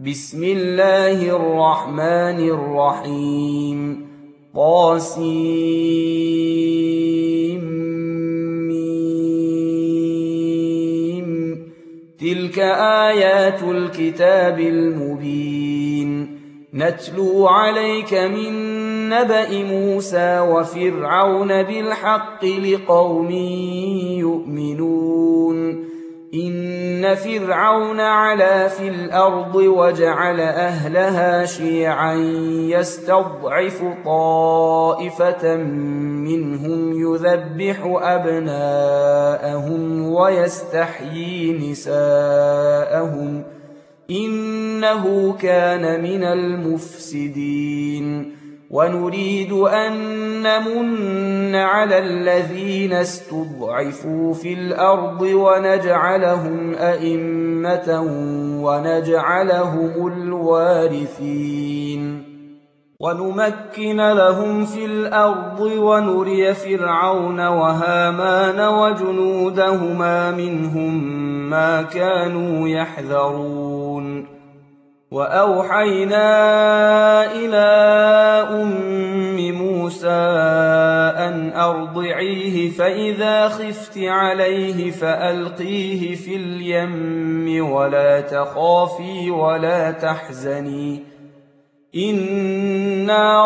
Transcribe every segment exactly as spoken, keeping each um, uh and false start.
بسم الله الرحمن الرحيم طاسيم تلك آيات الكتاب المبين نتلو عليك من نبأ موسى وفرعون بالحق لقوم يؤمنون إن فرعون علا في الأرض وجعل أهلها شيعا يستضعف طائفة منهم يذبح أبناءهم ويستحيي نساءهم إنه كان من المفسدين ونريد أن نمن على الذين استضعفوا في الأرض ونجعلهم أئمة ونجعلهم الوارثين ونمكن لهم في الأرض ونري فرعون وهامان وجنودهما منهم ما كانوا يحذرون وأوحينا إلى أم موسى أن أرضعيه فإذا خفت عليه فألقيه في اليم ولا تخافي ولا تحزني إنا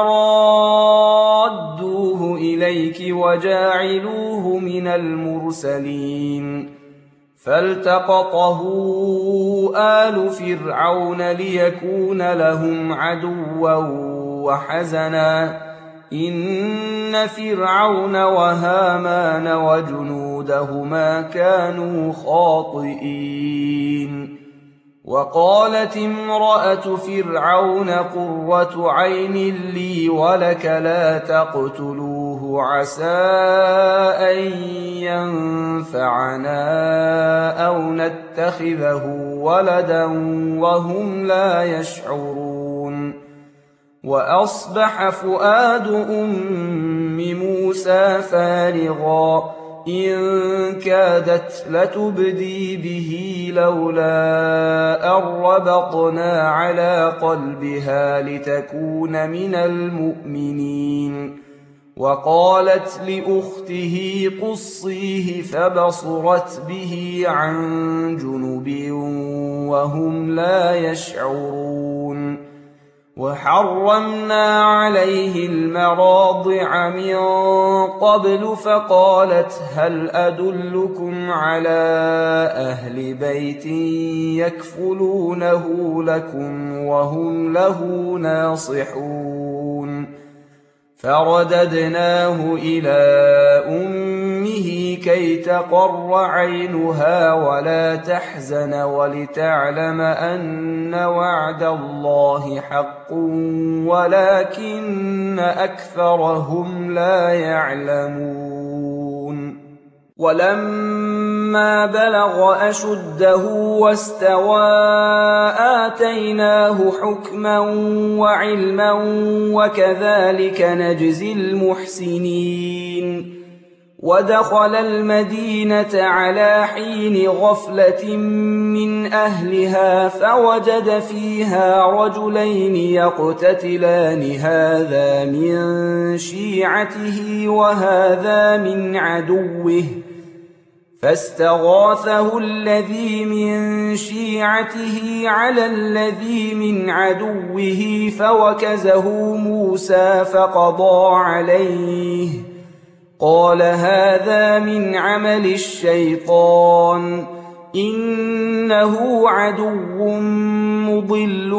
رادوه إليك وجاعلوه من المرسلين فالتقطه آل فرعون ليكون لهم عدوا وحزنا إن فرعون وهامان وجنودهما كانوا خاطئين وقالت امرأة فرعون قرة عين لي ولك لا تقتلوه عسى أن ينفعنا أو نتخذه ولدا وهم لا يشعرون وأصبح فؤاد أم موسى فارغا إن كادت لتبدي به لولا أن ربطنا على قلبها لتكون من المؤمنين وقالت لأخته قصيه فبصرت به عن جنب وهم لا يشعرون وحرمنا عليه المراضع من قبل فقالت هل أدلكم على أهل بيت يكفلونه لكم وهم له ناصحون فرددناه إلى أمه كي تقر عينها ولا تحزن ولتعلم أن وعد الله حق ولكن أكثرهم لا يعلمون ولما بلغ أشده واستوى آتيناه حكما وعلما وكذلك نجزي المحسنين ودخل المدينة على حين غفلة من أهلها فوجد فيها رجلين يقتتلان هذا من شيعته وهذا من عدوه فاستغاثه الذي من شيعته على الذي من عدوه فوكزه موسى فقضى عليه قال هذا من عمل الشيطان إنه عدو مضل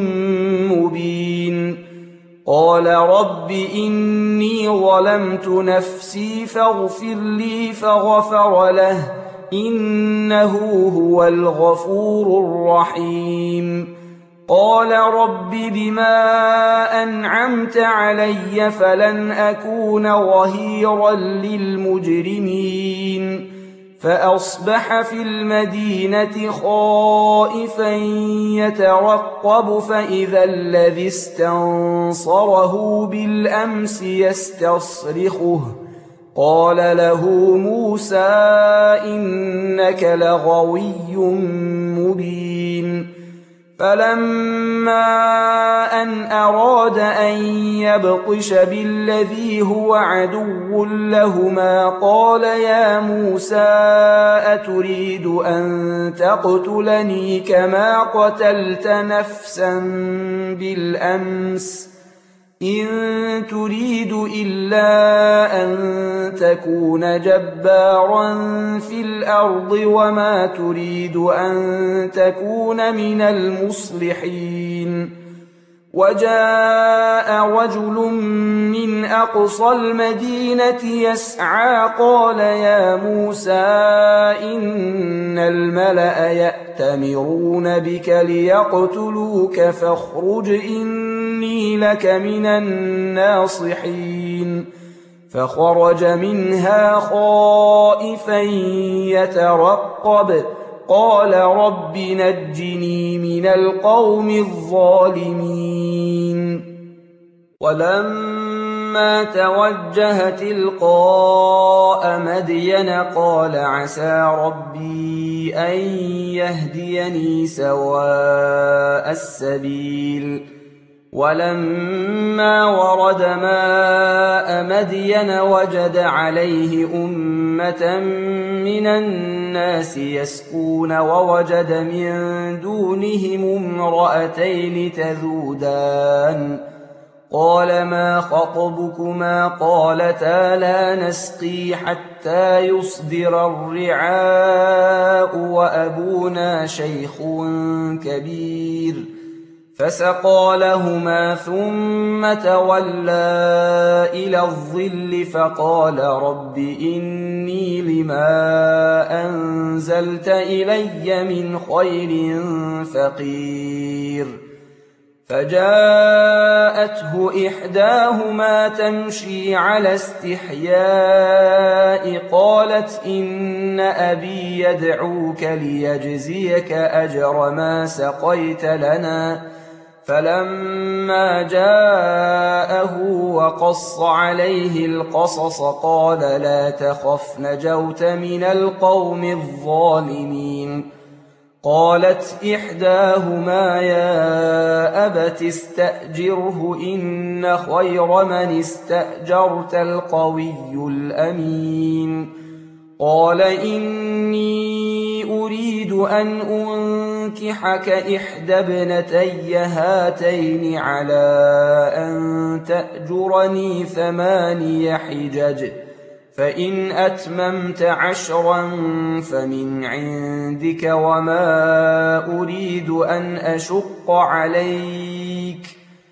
مبين قال رب إني ظلمت نفسي فاغفر لي فغفر له إنه هو الغفور الرحيم قال رب بما أنعمت علي فلن أكون ظهيرا للمجرمين فأصبح في المدينة خائفا يترقب فإذا الذي استنصره بالأمس يستصرخه قال له موسى إنك لغوي مبين فلما أن أراد أن يبطش بالذي هو عدو لهما قال يا موسى أتريد أن تقتلني كما قتلت نفسا بالأمس إن تريد إلا أن تكون جبارا في الأرض وما تريد أن تكون من المصلحين وجاء رجل من أقصى المدينة يسعى قال يا موسى إن الملأ يأتمرون بك ليقتلوك فاخرج إني لك من الناصحين فخرج منها خائفا يترقب قال رب نجني من القوم الظالمين ولما توجه تلقاء مدين قال عسى ربي أن يهديني سواء السبيل ولما ورد ماء مدين وجد عليه أمة من الناس يسقون ووجد من دونهم امرأتين تذودان قال ما خطبكما قالتا لا نسقي حتى يصدر الرعاء وأبونا شيخ كبير فسقى لهما ثم تولى إلى الظل فقال رب إني لما أنزلت إلي من خير فقير فجاءته إحداهما تمشي على استحياء قالت إن أبي يدعوك ليجزيك أجر ما سقيت لنا فلما جاءه وقص عليه القصص قال لا تخف نجوت من القوم الظالمين قالت إحداهما يا أبت استأجره إن خير من استأجرت القوي الأمين قال إني أريد أن أنكحك إحدى ابنتي هاتين على أن تأجرني ثماني حجج فإن أتممت عشرا فمن عندك وما أريد أن أشق عليك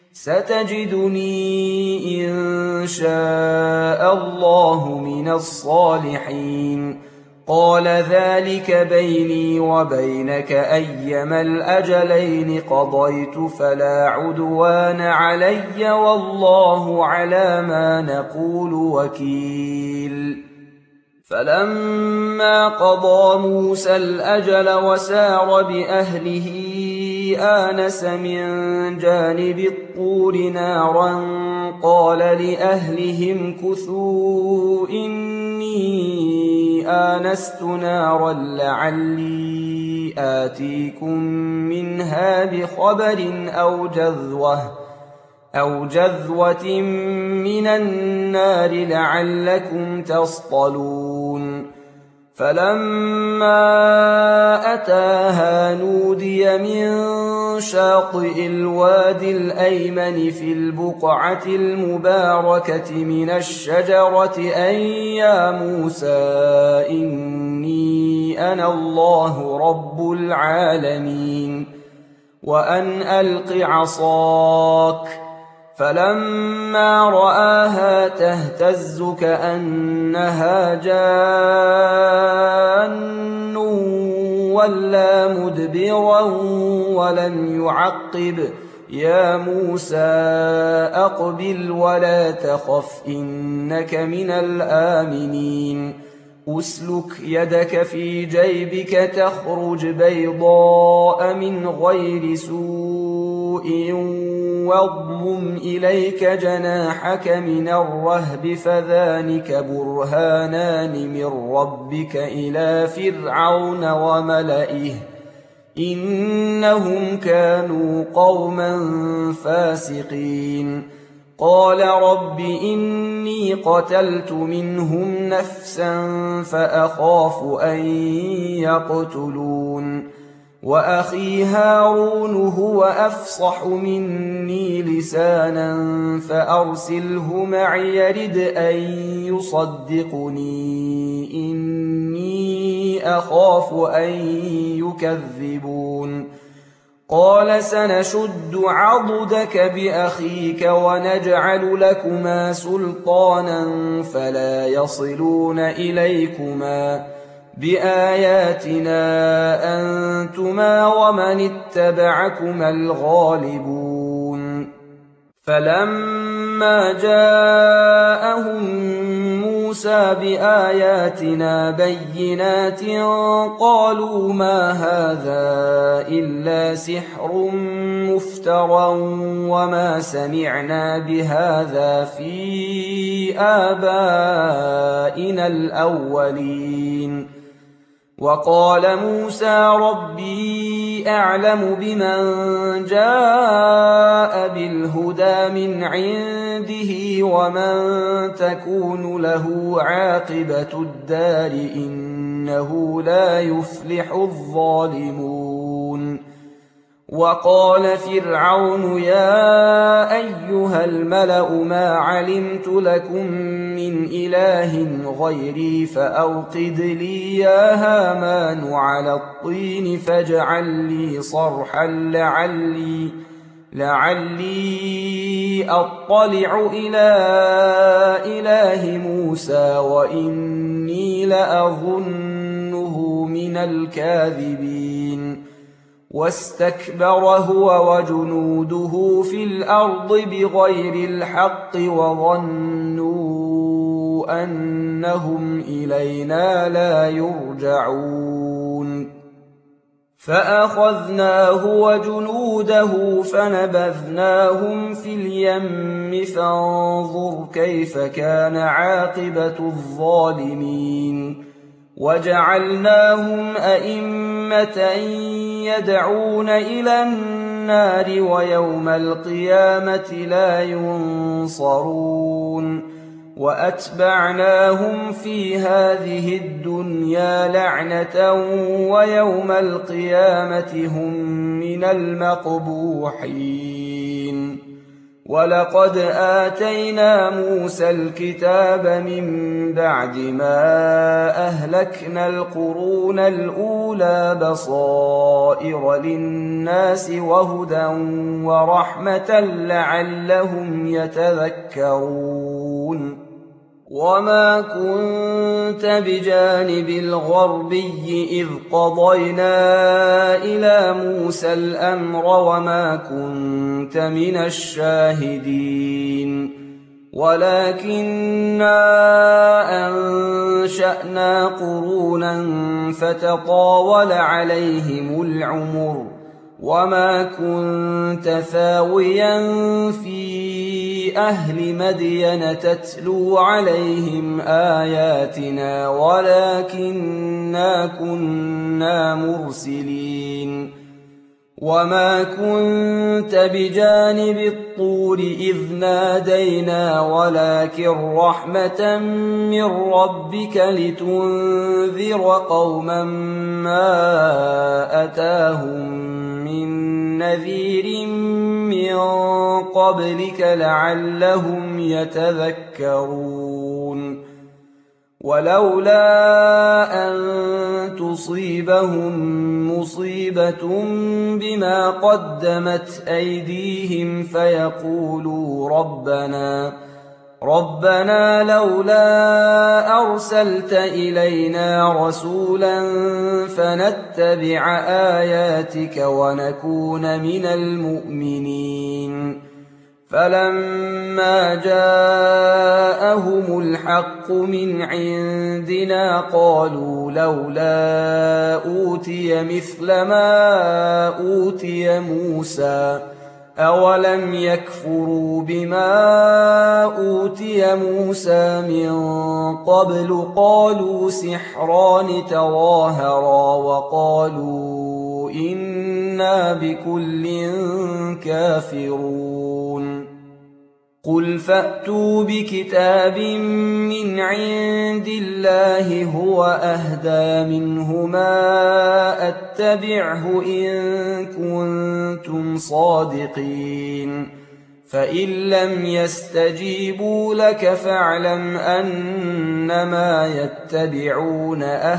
ستجدني إن شاء الله من الصالحين قال ذلك بيني وبينك أيما الأجلين قضيت فلا عدوان علي والله على ما نقول وكيل فلما قضى موسى الأجل وسار بأهله آنس من جانب الطور نارا قال لأهلهم كثوا إني آنست نارا لعلي آتيكم منها بخبر أو جذوة أو جذوة من النار لعلكم تصطلون فلما أتاها نودي من شاطئ الوادي الأيمن في البقعة المباركة من الشجرة أن يا موسى إني أنا الله رب العالمين وأن ألق عصاك فلما رآها تهتز كأنها جان ولا مدبرا ولم يعقب يا موسى أقبل ولا تخف إنك من الآمنين أسلك يدك في جيبك تخرج بيضاء من غير سوء واضمم إليك جناحك من الرهب فذلك برهانان من ربك إلى فرعون وملئه إنهم كانوا قوما فاسقين قال رب إني قتلت منهم نفسا فأخاف أن يقتلون وأخي هارون هو أفصح مني لسانا فأرسله معي يرد أن يصدقني إني أخاف أن يكذبون قال سنشد عضدك بأخيك ونجعل لكما سلطانا فلا يصلون إليكما بآياتنا أنتما ومن اتبعكما الغالبون فلما جاءهم موسى بآياتنا بينات قالوا ما هذا إلا سحر مفترى وما سمعنا بهذا في آبائنا الأولين وقال موسى ربي أعلم بمن جاء بالهدى من عنده ومن تكون له عاقبة الدار إنه لا يفلح الظالمون وقال فرعون يا أيها الملأ ما علمت لكم من إله غيري فأوقد لي يا هامان على الطين فاجعل لي صرحا لعلي لعلي أطلع إلى إله موسى وإني لأظنه من الكاذبين واستكبر هو وجنوده في الأرض بغير الحق وظنوا أنهم إلينا لا يرجعون فأخذناه وجنوده فنبذناهم في اليم فانظر كيف كان عاقبة الظالمين وجعلناهم أئمة يدعون إلى النار ويوم القيامة لا ينصرون وأتبعناهم في هذه الدنيا لعنة ويوم القيامة هم من المقبوحين ولقد آتينا موسى الكتاب من بعد ما أهلكنا القرون الأولى بصائر للناس وهدى ورحمة لعلهم يتذكرون وما كنت بجانب الغربي إذ قضينا إلى موسى الأمر وما كنت من الشاهدين ولكننا أنشأنا قرونا فتطاول عليهم العمر وما كنت ثاويا في أهل مدين تتلو عليهم آياتنا ولكننا كنا مرسلين وما كنت بجانب الطور إذ نادينا ولكن رحمة من ربك لتنذر قوما ما أتاهم من نذير من قبلك لعلهم يتذكرون ولولا أن تصيبهم مصيبة بما قدمت أيديهم فيقولوا ربنا ربنا لولا أرسلت إلينا رسولا فنتبع آياتك ونكون من المؤمنين فلما جاءهم الحق من عندنا قالوا لولا أوتي مثل ما أوتي موسى أولم يكفروا بما أوتي موسى من قبل قالوا سحران تظاهرا وقالوا إنا بكل كافرون قل فأتوا بكتاب من عند الله هو أهدى منهما أتبعه إن كنتم صادقين فإن لم يستجيبوا لك فاعلم أنما يتبعون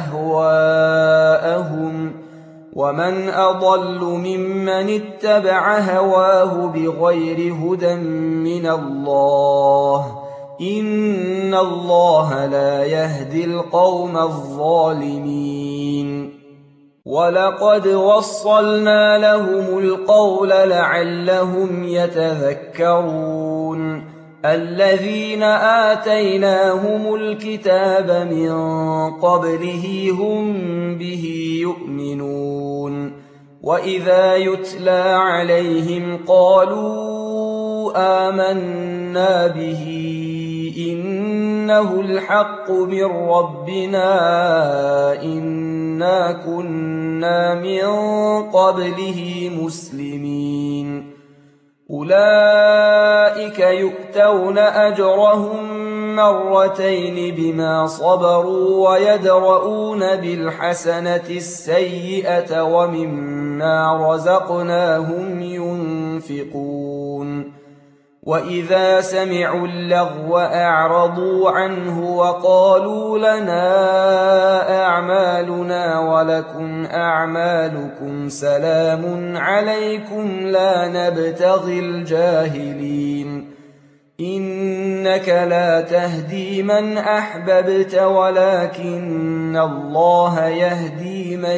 أهواءهم ومن أضل ممن اتبع هواه بغير هدى من الله إن الله لا يهدي القوم الظالمين ولقد وصلنا لهم القول لعلهم يتذكرون الذين آتيناهم الكتاب من قبله هم به يؤمنون وإذا يتلى عليهم قالوا آمنا به إنه الحق من ربنا إنا كنا من قبله مسلمين أولئك يؤتون أجرهم مرتين بما صبروا ويدرؤون بالحسنة السيئة ومما رزقناهم ينفقون وإذا سمعوا اللغو أعرضوا عنه وقالوا لنا أعمالنا ولكم أعمالكم سلام عليكم لا نبتغي الجاهلين إنك لا تهدي من أحببت ولكن الله يهدي من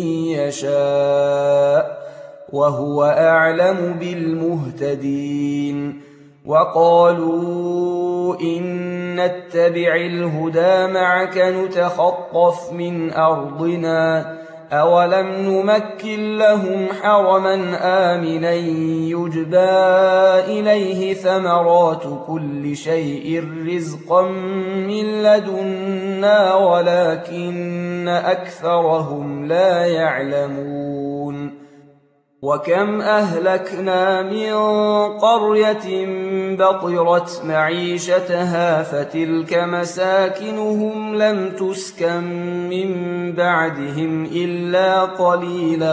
يشاء وهو أعلم بالمهتدين وقالوا إن نتبع الهدى معك نتخطف من أرضنا أولم نمكن لهم حرما آمنا يجبى إليه ثمرات كل شيء رزقا من لدنا ولكن أكثرهم لا يعلمون وكم أهلكنا من قرية بطرت معيشتها فتلك مساكنهم لم تسكن من بعدهم إلا قليلا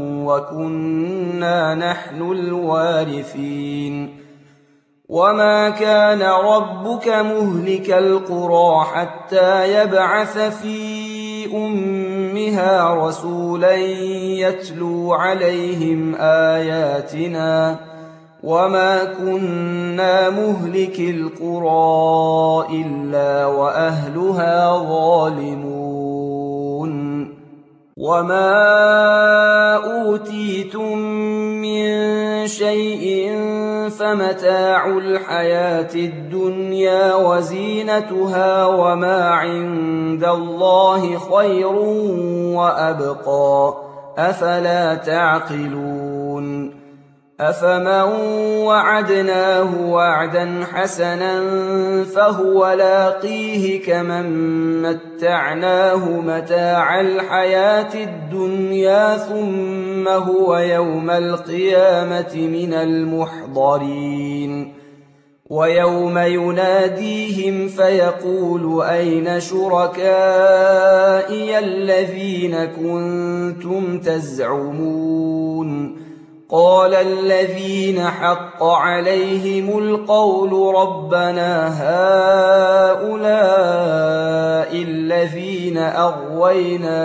وكنا نحن الوارثين وما كان ربك مهلك القرى حتى يبعث في أمها رسولا يتلو عليهم آياتنا وما كنا مهلك القرى إلا وأهلها ظالمون وما أوتيتم من شيء فمتاع الحياة الدنيا وزينتها وما عند الله خير وأبقى أفلا تعقلون أفمن وعدناه وعدا حسنا فهو لاقيه كمن متعناه متاع الحياة الدنيا ثم هو يوم القيامة من المحضرين ويوم يناديهم فيقول أين شركائي الذين كنتم تزعمون قال الذين حق عليهم القول ربنا هؤلاء الذين أغوينا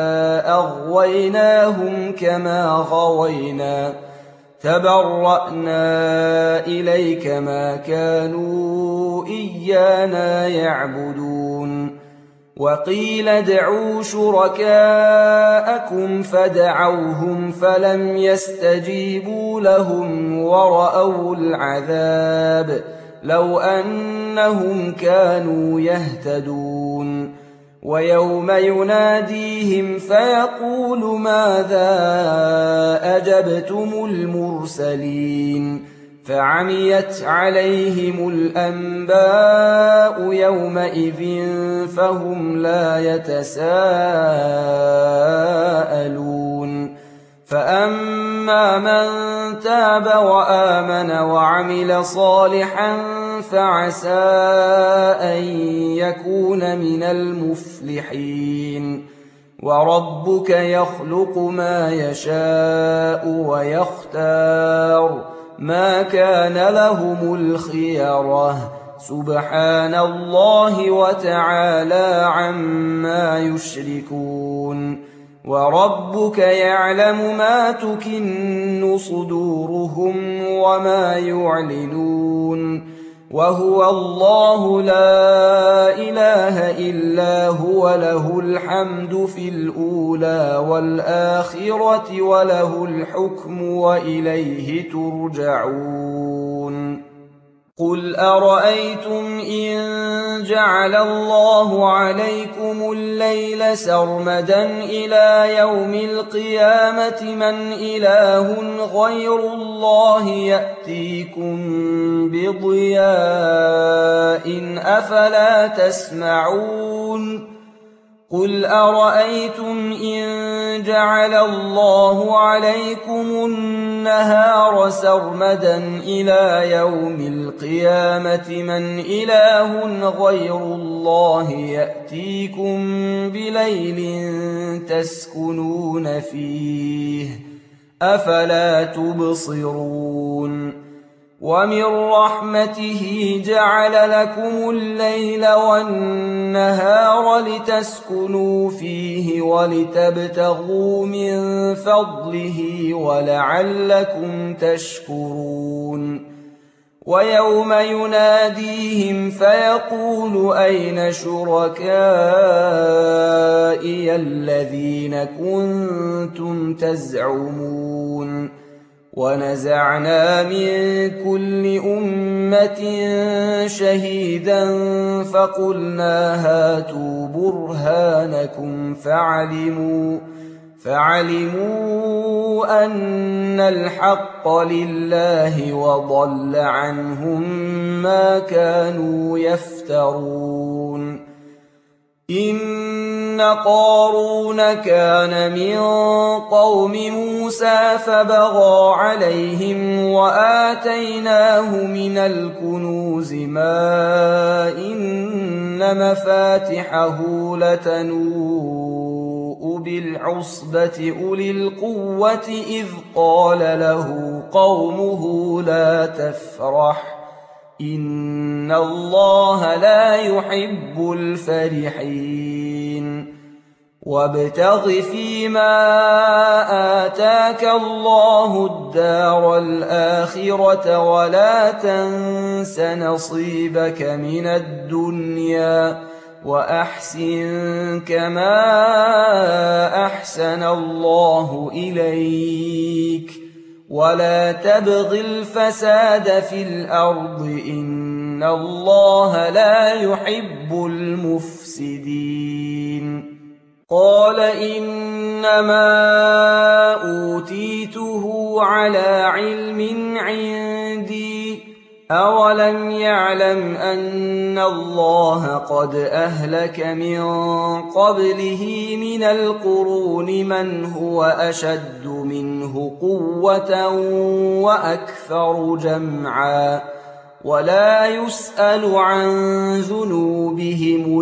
أغويناهم كما غوينا تبرأنا إليك ما كانوا إيانا يعبدون وقيل ادعوا شركاءكم فدعوهم فلم يستجيبوا لهم ورأوا العذاب لو أنهم كانوا يهتدون ويوم يناديهم فيقول ماذا أجبتم المرسلين فعميت عليهم الأنباء يومئذ فهم لا يتساءلون فأما من تاب وآمن وعمل صالحا فعسى أن يكون من المفلحين وربك يخلق ما يشاء ويختار ما كان لهم الخيرة سبحان الله وتعالى عما يشركون وربك يعلم ما تكن صدورهم وما يعلنون وهو الله لا إله إلا هو له الحمد في الأولى والآخرة وله الحكم وإليه ترجعون قل أرأيتم إن جعل الله عليكم الليل سرمدا إلى يوم القيامة من إله غير الله يأتيكم بضياء أفلا تسمعون قل أرأيتم إن جعل الله عليكم النهار سرمدا إلى يوم القيامة من إله غير الله يأتيكم بليل تسكنون فيه أفلا تبصرون ومن رحمته جعل لكم الليل والنهار لتسكنوا فيه ولتبتغوا من فضله ولعلكم تشكرون ويوم يناديهم فيقول أين شركائي الذين كنتم تزعمون ونزعنا من كل أمة شهيدا فقلنا هاتوا برهانكم فعلموا فعلموا أن الحق لله وضل عنهم ما كانوا يفترون إن قارون كان من قوم موسى فبغى عليهم وآتيناه من الكنوز ما إن مفاتحه لتنوء بالعصبة أولي القوة إذ قال له قومه لا تفرح إن الله لا يحب الفرحين وابتغ فيما آتاك الله الدار الآخرة ولا تنس نصيبك من الدنيا وأحسن كما أحسن الله إليك ولا تبغ الفساد في الأرض إن الله لا يحب المفسدين قال إنما أوتيته على علم عندي أولم يعلم أن الله قد أهلك من قبله من القرون من هو أشد منه قوة وأكثر جمعا ولا يسأل عن ذنوبهم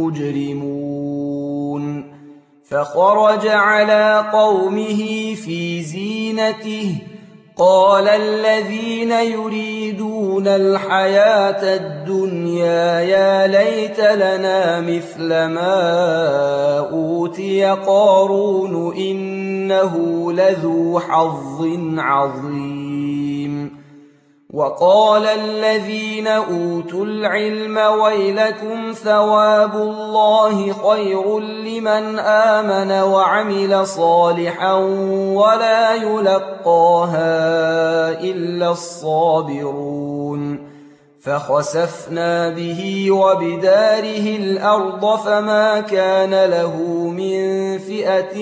المجرمون فخرج على قومه في زينته قال الذين يريدون الحياة الدنيا يا ليت لنا مثل ما أوتي قارون إنه لذو حظ عظيم وقال الذين أوتوا العلم ويلكم ثواب الله خير لمن آمن وعمل صالحا ولا يلقاها إلا الصابرون فخسفنا به وبداره الأرض فما كان له من فئة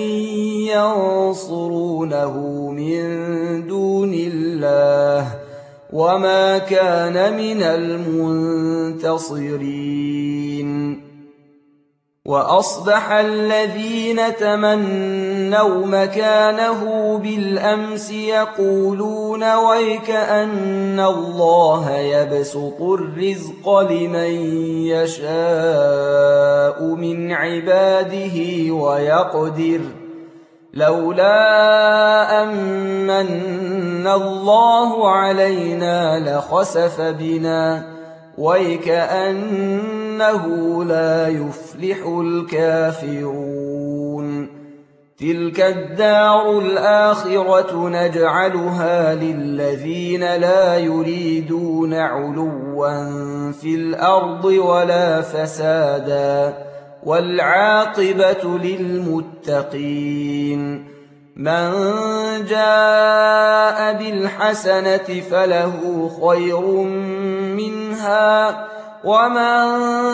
ينصرونه من دون الله وما كان من المنتصرين وأصبح الذين تمنوا مكانه بالأمس يقولون ويكأن الله يبسط الرزق لمن يشاء من عباده ويقدر لولا أمن الله علينا لخسف بنا ويكأنه لا يفلح الكافرون تلك الدار الآخرة نجعلها للذين لا يريدون علوا في الأرض ولا فسادا والعاقبة للمتقين من جاء بالحسنة فله خير منها ومن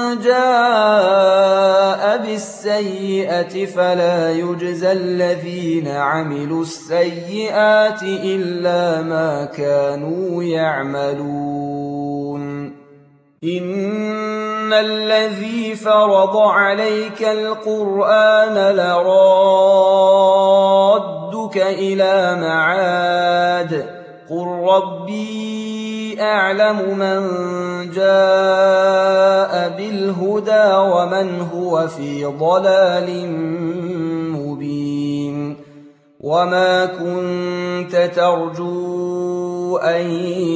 جاء بالسيئة فلا يجزى الذين عملوا السيئات إلا ما كانوا يعملون إن الذي فرض عليك القرآن لرادك إلى معاد قل ربي أعلم من جاء بالهدى ومن هو في ضلال مبين وما كنت ترجو أن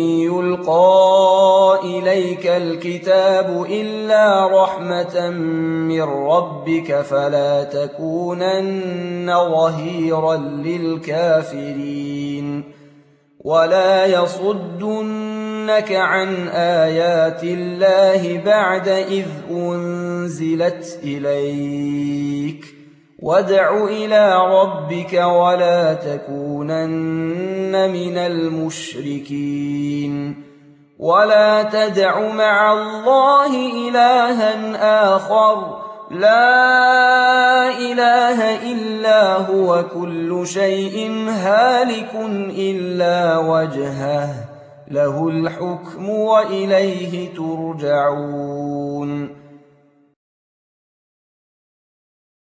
يلقى إليك الكتاب إلا رحمة من ربك فلا تكونن ظهيرا للكافرين ولا يصدنك عن آيات الله بعد إذ أنزلت إليك وادع إلى ربك ولا تكونن من المشركين ولا تدع مع الله إلها آخر لا إله إلا هو كل شيء هالك إلا وجهه له الحكم وإليه ترجعون